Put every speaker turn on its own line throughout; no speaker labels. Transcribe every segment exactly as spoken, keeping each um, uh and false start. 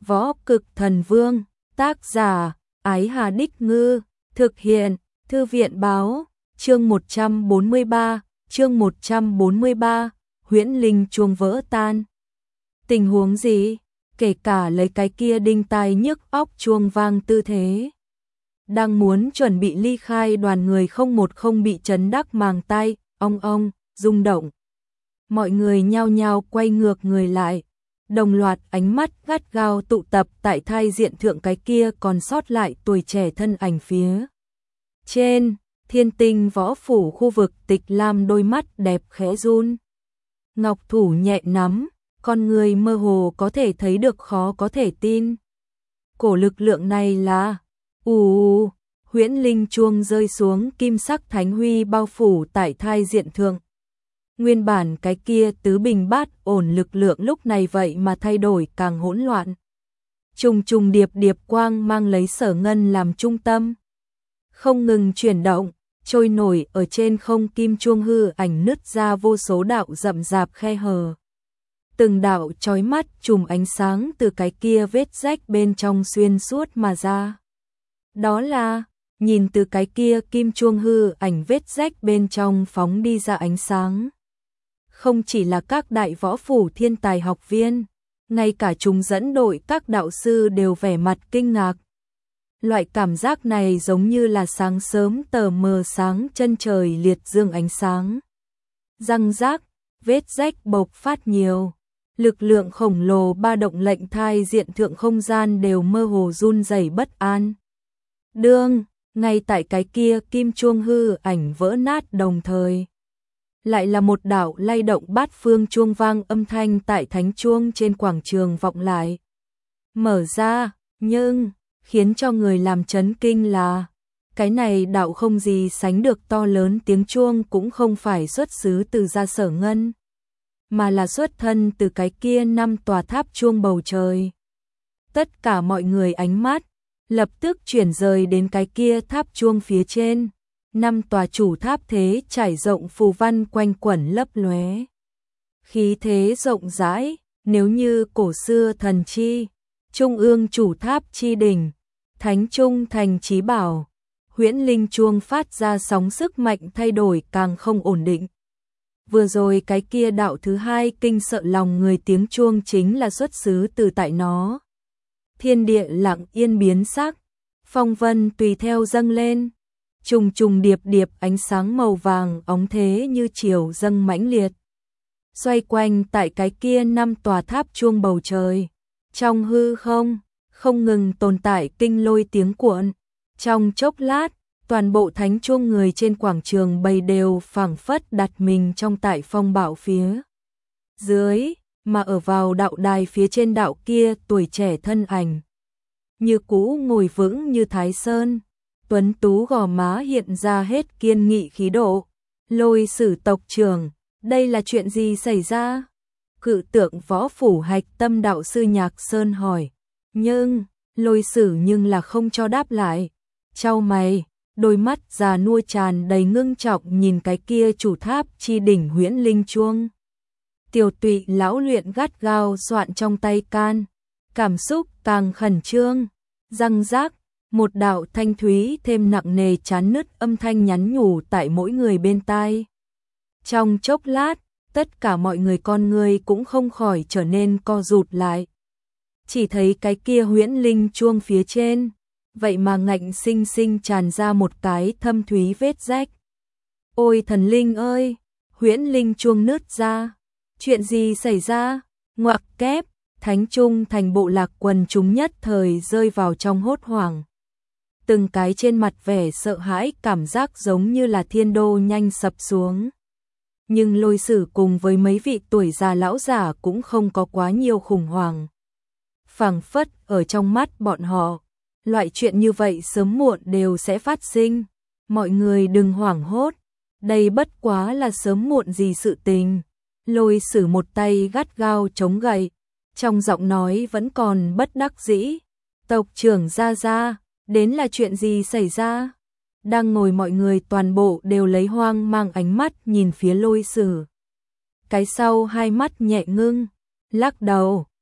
Võ Cực Thần Vương, tác giả, Ái Hà Đích Ngư, thực hiện, Thư viện Báo, chương một trăm bốn mươi ba, chương một trăm bốn mươi ba, huyễn linh chuông vỡ tan. Tình huống gì? Kể cả lấy cái kia đinh tai nhức óc chuông vang tư thế. Đang muốn chuẩn bị ly khai, đoàn người không một không bị chấn đắc màng tay, ong ong, rung động. Mọi người nhao nhao quay ngược người lại, đồng loạt ánh mắt gắt gao tụ tập tại thai diện thượng cái kia còn sót lại tuổi trẻ thân ảnh phía trên. Thiên Tinh Võ Phủ khu vực Tịch Lam đôi mắt đẹp khẽ run. Ngọc thủ nhẹ nắm, con người mơ hồ có thể thấy được khó có thể tin. Cổ lực lượng này là ù huyễn linh chuông rơi xuống, kim sắc thánh huy bao phủ tại thai diện thượng. Nguyên bản cái kia tứ bình bát ổn lực lượng lúc này vậy mà thay đổi càng hỗn loạn. Trùng trùng điệp điệp quang mang lấy Sở Ngân làm trung tâm, không ngừng chuyển động, trôi nổi ở trên không. Kim chuông hư ảnh nứt ra vô số đạo rậm rạp khe hở. Từng đạo chói mắt chùm ánh sáng từ cái kia vết rách bên trong xuyên suốt mà ra. Đó là, nhìn từ cái kia kim chuông hư ảnh vết rách bên trong phóng đi ra ánh sáng. Không chỉ là các đại võ phủ thiên tài học viên, ngay cả chúng dẫn đội các đạo sư đều vẻ mặt kinh ngạc. Loại cảm giác này giống như là sáng sớm tờ mờ sáng chân trời liệt dương ánh sáng. Răng rác, vết rách bộc phát nhiều. Lực lượng khổng lồ ba động lệnh thai diện thượng không gian đều mơ hồ run rẩy bất an. Đương, ngay tại cái kia kim chuông hư ảnh vỡ nát đồng thời. Lại là một đạo lay động bát phương chuông vang âm thanh tại thánh chuông trên quảng trường vọng lại. Mở ra, nhưng, khiến cho người làm chấn kinh là, cái này đạo không gì sánh được to lớn tiếng chuông cũng không phải xuất xứ từ gia Sở Ngân, mà là xuất thân từ cái kia năm tòa tháp chuông bầu trời. Tất cả mọi người ánh mắt lập tức chuyển rời đến cái kia tháp chuông phía trên. Năm tòa chủ tháp thế trải rộng phù văn quanh quẩn lấp lóe. Khí thế rộng rãi, nếu như cổ xưa thần chi, trung ương chủ tháp chi đỉnh, thánh trung thành chí bảo, huyễn linh chuông phát ra sóng sức mạnh thay đổi càng không ổn định. Vừa rồi cái kia đạo thứ hai kinh sợ lòng người tiếng chuông chính là xuất xứ từ tại nó. Thiên địa lặng yên biến sắc, phong vân tùy theo dâng lên. Trùng trùng điệp điệp ánh sáng màu vàng óng thế như chiều dâng mãnh liệt. Xoay quanh tại cái kia năm tòa tháp chuông bầu trời. Trong hư không, không ngừng tồn tại kinh lôi tiếng cuộn. Trong chốc lát, toàn bộ thánh chuông người trên quảng trường bầy đều phảng phất đặt mình trong tại phong bạo phía dưới, mà ở vào đạo đài phía trên đạo kia tuổi trẻ thân ảnh. Như cũ ngồi vững như Thái Sơn. Tuấn tú gò má hiện ra hết kiên nghị khí độ. Lôi Sử tộc trưởng, đây là chuyện gì xảy ra? Cự tượng võ phủ hạch tâm đạo sư Nhạc Sơn hỏi. Nhưng, Lôi Sử nhưng là không cho đáp lại. Chau mày, đôi mắt già nua tràn đầy ngưng trọng nhìn cái kia chủ tháp chi đỉnh huyễn linh chuông. Tiểu Tụy lão luyện gắt gao soạn trong tay can, cảm xúc càng khẩn trương. Răng rác, một đạo thanh thúy thêm nặng nề chán nứt âm thanh nhắn nhủ tại mỗi người bên tai. Trong chốc lát, tất cả mọi người con người cũng không khỏi trở nên co rụt lại. Chỉ thấy cái kia huyễn linh chuông phía trên, vậy mà ngạnh sinh sinh tràn ra một cái thâm thúy vết rách. Ôi thần linh ơi, huyễn linh chuông nứt ra, chuyện gì xảy ra? Ngoặc kép, thánh trung thành bộ lạc quần chúng nhất thời rơi vào trong hốt hoảng. Từng cái trên mặt vẻ sợ hãi, cảm giác giống như là thiên đô nhanh sập xuống. Nhưng Lôi Sử cùng với mấy vị tuổi già lão giả cũng không có quá nhiều khủng hoảng. Phảng phất ở trong mắt bọn họ, loại chuyện như vậy sớm muộn đều sẽ phát sinh. Mọi người đừng hoảng hốt, đây bất quá là sớm muộn gì sự tình. Lôi Sử một tay gắt gao chống gậy, trong giọng nói vẫn còn bất đắc dĩ. Tộc trưởng ra ra, đến là chuyện gì xảy ra? Đang ngồi mọi người toàn bộ đều lấy hoang mang ánh mắt nhìn phía Lôi Sử. Cái sau hai mắt nhẹ ngưng, lắc đầu,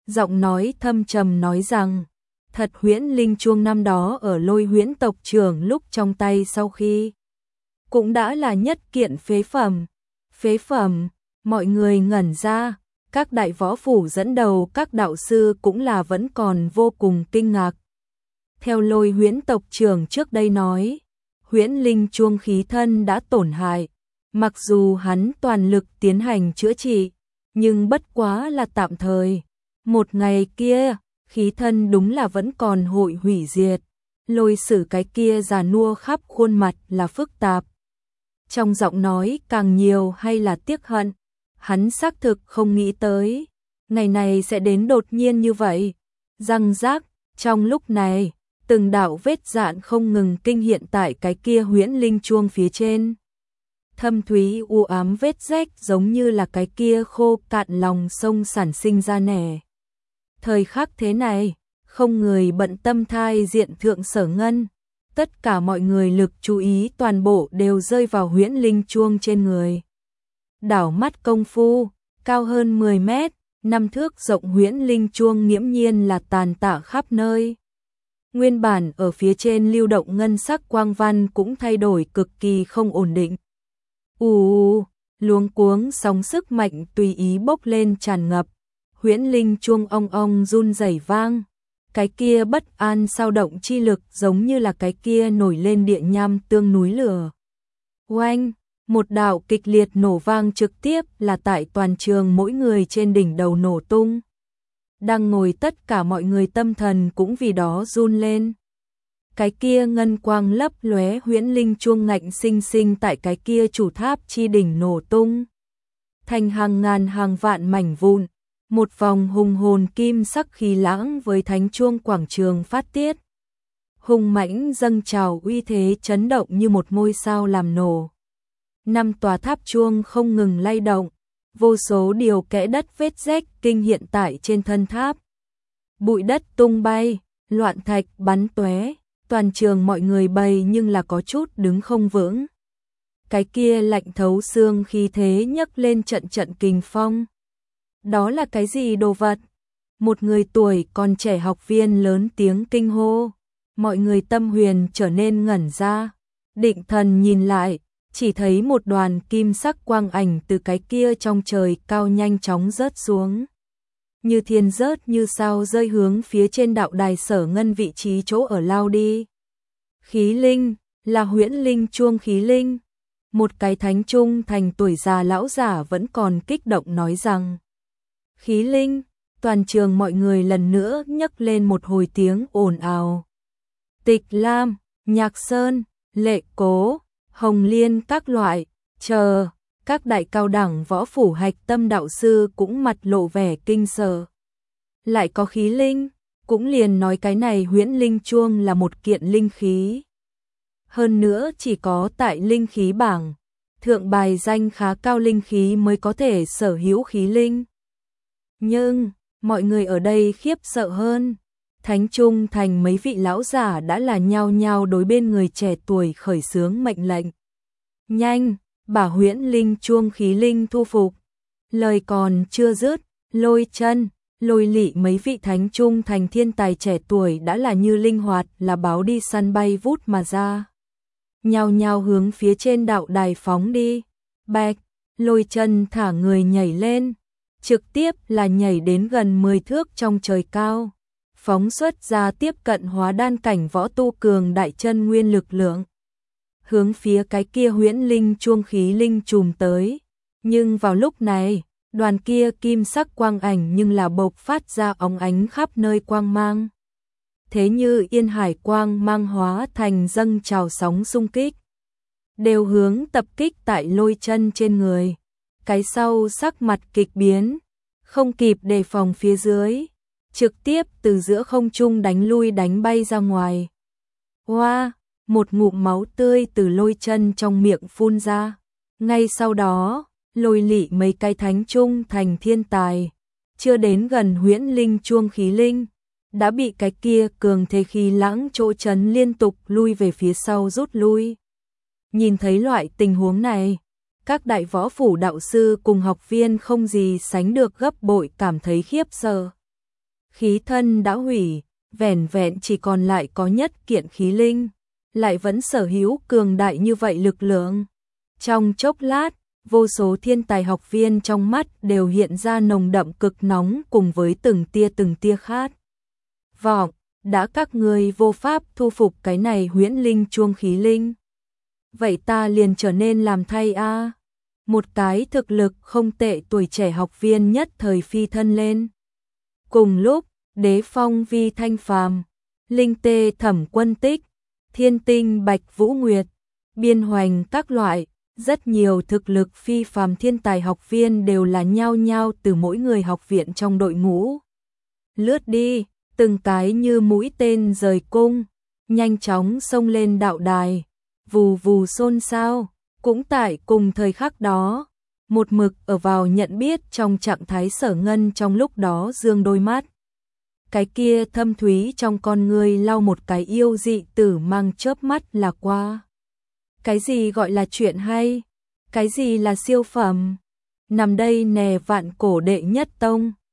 giọng nói thâm trầm nói rằng, thật huyễn linh chuông năm đó ở Lôi Huyễn tộc trưởng lúc trong tay sau khi cũng đã là nhất kiện phế phẩm. Phế phẩm, mọi người ngẩn ra, các đại võ phủ dẫn đầu các đạo sư cũng là vẫn còn vô cùng kinh ngạc. Theo Lôi Huyễn tộc trưởng trước đây nói, huyễn linh chuông khí thân đã tổn hại, mặc dù hắn toàn lực tiến hành chữa trị, nhưng bất quá là tạm thời. Một ngày kia, khí thân đúng là vẫn còn hội hủy diệt. Lôi Sử cái kia già nua khắp khuôn mặt là phức tạp. Trong giọng nói càng nhiều hay là tiếc hận, hắn xác thực không nghĩ tới, ngày này sẽ đến đột nhiên như vậy. Răng rác, trong lúc này, từng đạo vết dạn không ngừng kinh hiện tại cái kia huyễn linh chuông phía trên. Thâm thúy u ám vết rách giống như là cái kia khô cạn lòng sông sản sinh ra nẻ. Thời khắc thế này, không người bận tâm thai diện Thượng Sở Ngân, tất cả mọi người lực chú ý toàn bộ đều rơi vào huyễn linh chuông trên người. Đảo mắt công phu, cao hơn mười mét, năm thước rộng huyễn linh chuông nghiễm nhiên là tàn tạ khắp nơi. Nguyên bản ở phía trên lưu động ngân sắc quang văn cũng thay đổi cực kỳ không ổn định. Ù, luống cuống sóng sức mạnh tùy ý bốc lên tràn ngập, huyễn linh chuông ong ong run rẩy vang. Cái kia bất an sao động chi lực giống như là cái kia nổi lên địa nham tương núi lửa. Oanh, một đạo kịch liệt nổ vang trực tiếp là tại toàn trường mỗi người trên đỉnh đầu nổ tung. Đang ngồi tất cả mọi người tâm thần cũng vì đó run lên. Cái kia ngân quang lấp lóe huyễn linh chuông ngạnh sinh sinh tại cái kia chủ tháp chi đỉnh nổ tung. Thành hàng ngàn hàng vạn mảnh vụn, một vòng hùng hồn kim sắc khí lãng với thánh chuông quảng trường phát tiết. Hùng mãnh dâng trào uy thế chấn động như một ngôi sao làm nổ. Năm tòa tháp chuông không ngừng lay động, vô số điều kẽ đất vết rách kinh hiện tại trên thân tháp. Bụi đất tung bay, loạn thạch bắn tóe, toàn trường mọi người bày nhưng là có chút đứng không vững. Cái kia lạnh thấu xương khí thế nhấc lên trận trận kình phong. Đó là cái gì đồ vật? Một người tuổi còn trẻ học viên lớn tiếng kinh hô. Mọi người tâm huyền trở nên ngẩn ra. Định thần nhìn lại, chỉ thấy một đoàn kim sắc quang ảnh từ cái kia trong trời cao nhanh chóng rớt xuống. Như thiên rớt như sao rơi hướng phía trên đạo đài Sở Ngân vị trí chỗ ở lao đi. Khí linh, là huyễn linh chuông khí linh. Một cái thánh trung thành tuổi già lão giả vẫn còn kích động nói rằng. Khí linh, toàn trường mọi người lần nữa nhấc lên một hồi tiếng ồn ào. Tịch Lam, Nhạc Sơn, Lệ Cố, Hồng Liên các loại, chờ, các đại cao đẳng võ phủ hạch tâm đạo sư cũng mặt lộ vẻ kinh sợ. Lại có khí linh, cũng liền nói cái này huyễn linh chuông là một kiện linh khí. Hơn nữa chỉ có tại linh khí bảng, thượng bài danh khá cao linh khí mới có thể sở hữu khí linh. Nhưng, mọi người ở đây khiếp sợ hơn. Thánh Trung thành mấy vị lão giả đã là nhao nhao đối bên người trẻ tuổi khởi xướng mệnh lệnh. Nhanh, bảo huyễn linh chuông khí linh thu phục. Lời còn chưa dứt, Lôi Chân, Lôi Lị mấy vị Thánh Trung thành thiên tài trẻ tuổi đã là như linh hoạt là báo đi săn bay vút mà ra. Nhao nhao hướng phía trên đạo đài phóng đi. Bạch, Lôi Chân thả người nhảy lên, trực tiếp là nhảy đến gần mười thước trong trời cao. Phóng xuất ra tiếp cận hóa đan cảnh võ tu cường đại chân nguyên lực lượng. Hướng phía cái kia huyễn linh chuông khí linh trùm tới. Nhưng vào lúc này, đoàn kia kim sắc quang ảnh nhưng là bộc phát ra óng ánh khắp nơi quang mang. Thế như yên hải quang mang hóa thành dâng trào sóng xung kích. Đều hướng tập kích tại Lôi Chân trên người. Cái sau sắc mặt kịch biến, không kịp đề phòng phía dưới. Trực tiếp từ giữa không trung đánh lui đánh bay ra ngoài. Hoa, một ngụm máu tươi từ Lôi Chân trong miệng phun ra. Ngay sau đó, Lôi Lị mấy cái thánh trung thành thiên tài, chưa đến gần huyễn linh chuông khí linh, đã bị cái kia cường thế khí lãng chỗ chấn liên tục lui về phía sau rút lui. Nhìn thấy loại tình huống này, các đại võ phủ đạo sư cùng học viên không gì sánh được gấp bội cảm thấy khiếp sợ. khí thân đã hủy, vẻn vẹn chỉ còn lại có nhất kiện khí linh, lại vẫn sở hữu cường đại như vậy lực lượng. Trong chốc lát, vô số thiên tài học viên trong mắt đều hiện ra nồng đậm cực nóng cùng với từng tia từng tia khát vọng, đã các ngươi vô pháp thu phục cái này huyễn linh chuông khí linh. Vậy ta liền trở nên làm thay a. Một cái thực lực không tệ tuổi trẻ học viên nhất thời phi thân lên. Cùng lúc, Đế Phong Vi Thanh Phàm, Linh Tê Thẩm Quân Tích, Thiên Tinh Bạch Vũ Nguyệt, Biên Hoành các loại, rất nhiều thực lực phi phàm thiên tài học viên đều là nhao nhao từ mỗi người học viện trong đội ngũ lướt đi, từng cái như mũi tên rời cung, nhanh chóng xông lên đạo đài, vù vù xôn xao. Cũng tại cùng thời khắc đó, một mực ở vào nhận biết trong trạng thái Sở Ngân trong lúc đó dương đôi mắt. Cái kia thâm thúy trong con người lau một cái yêu dị tử mang chớp mắt là qua. Cái gì gọi là chuyện hay? Cái gì là siêu phẩm? Nằm đây nè vạn cổ đệ nhất tông.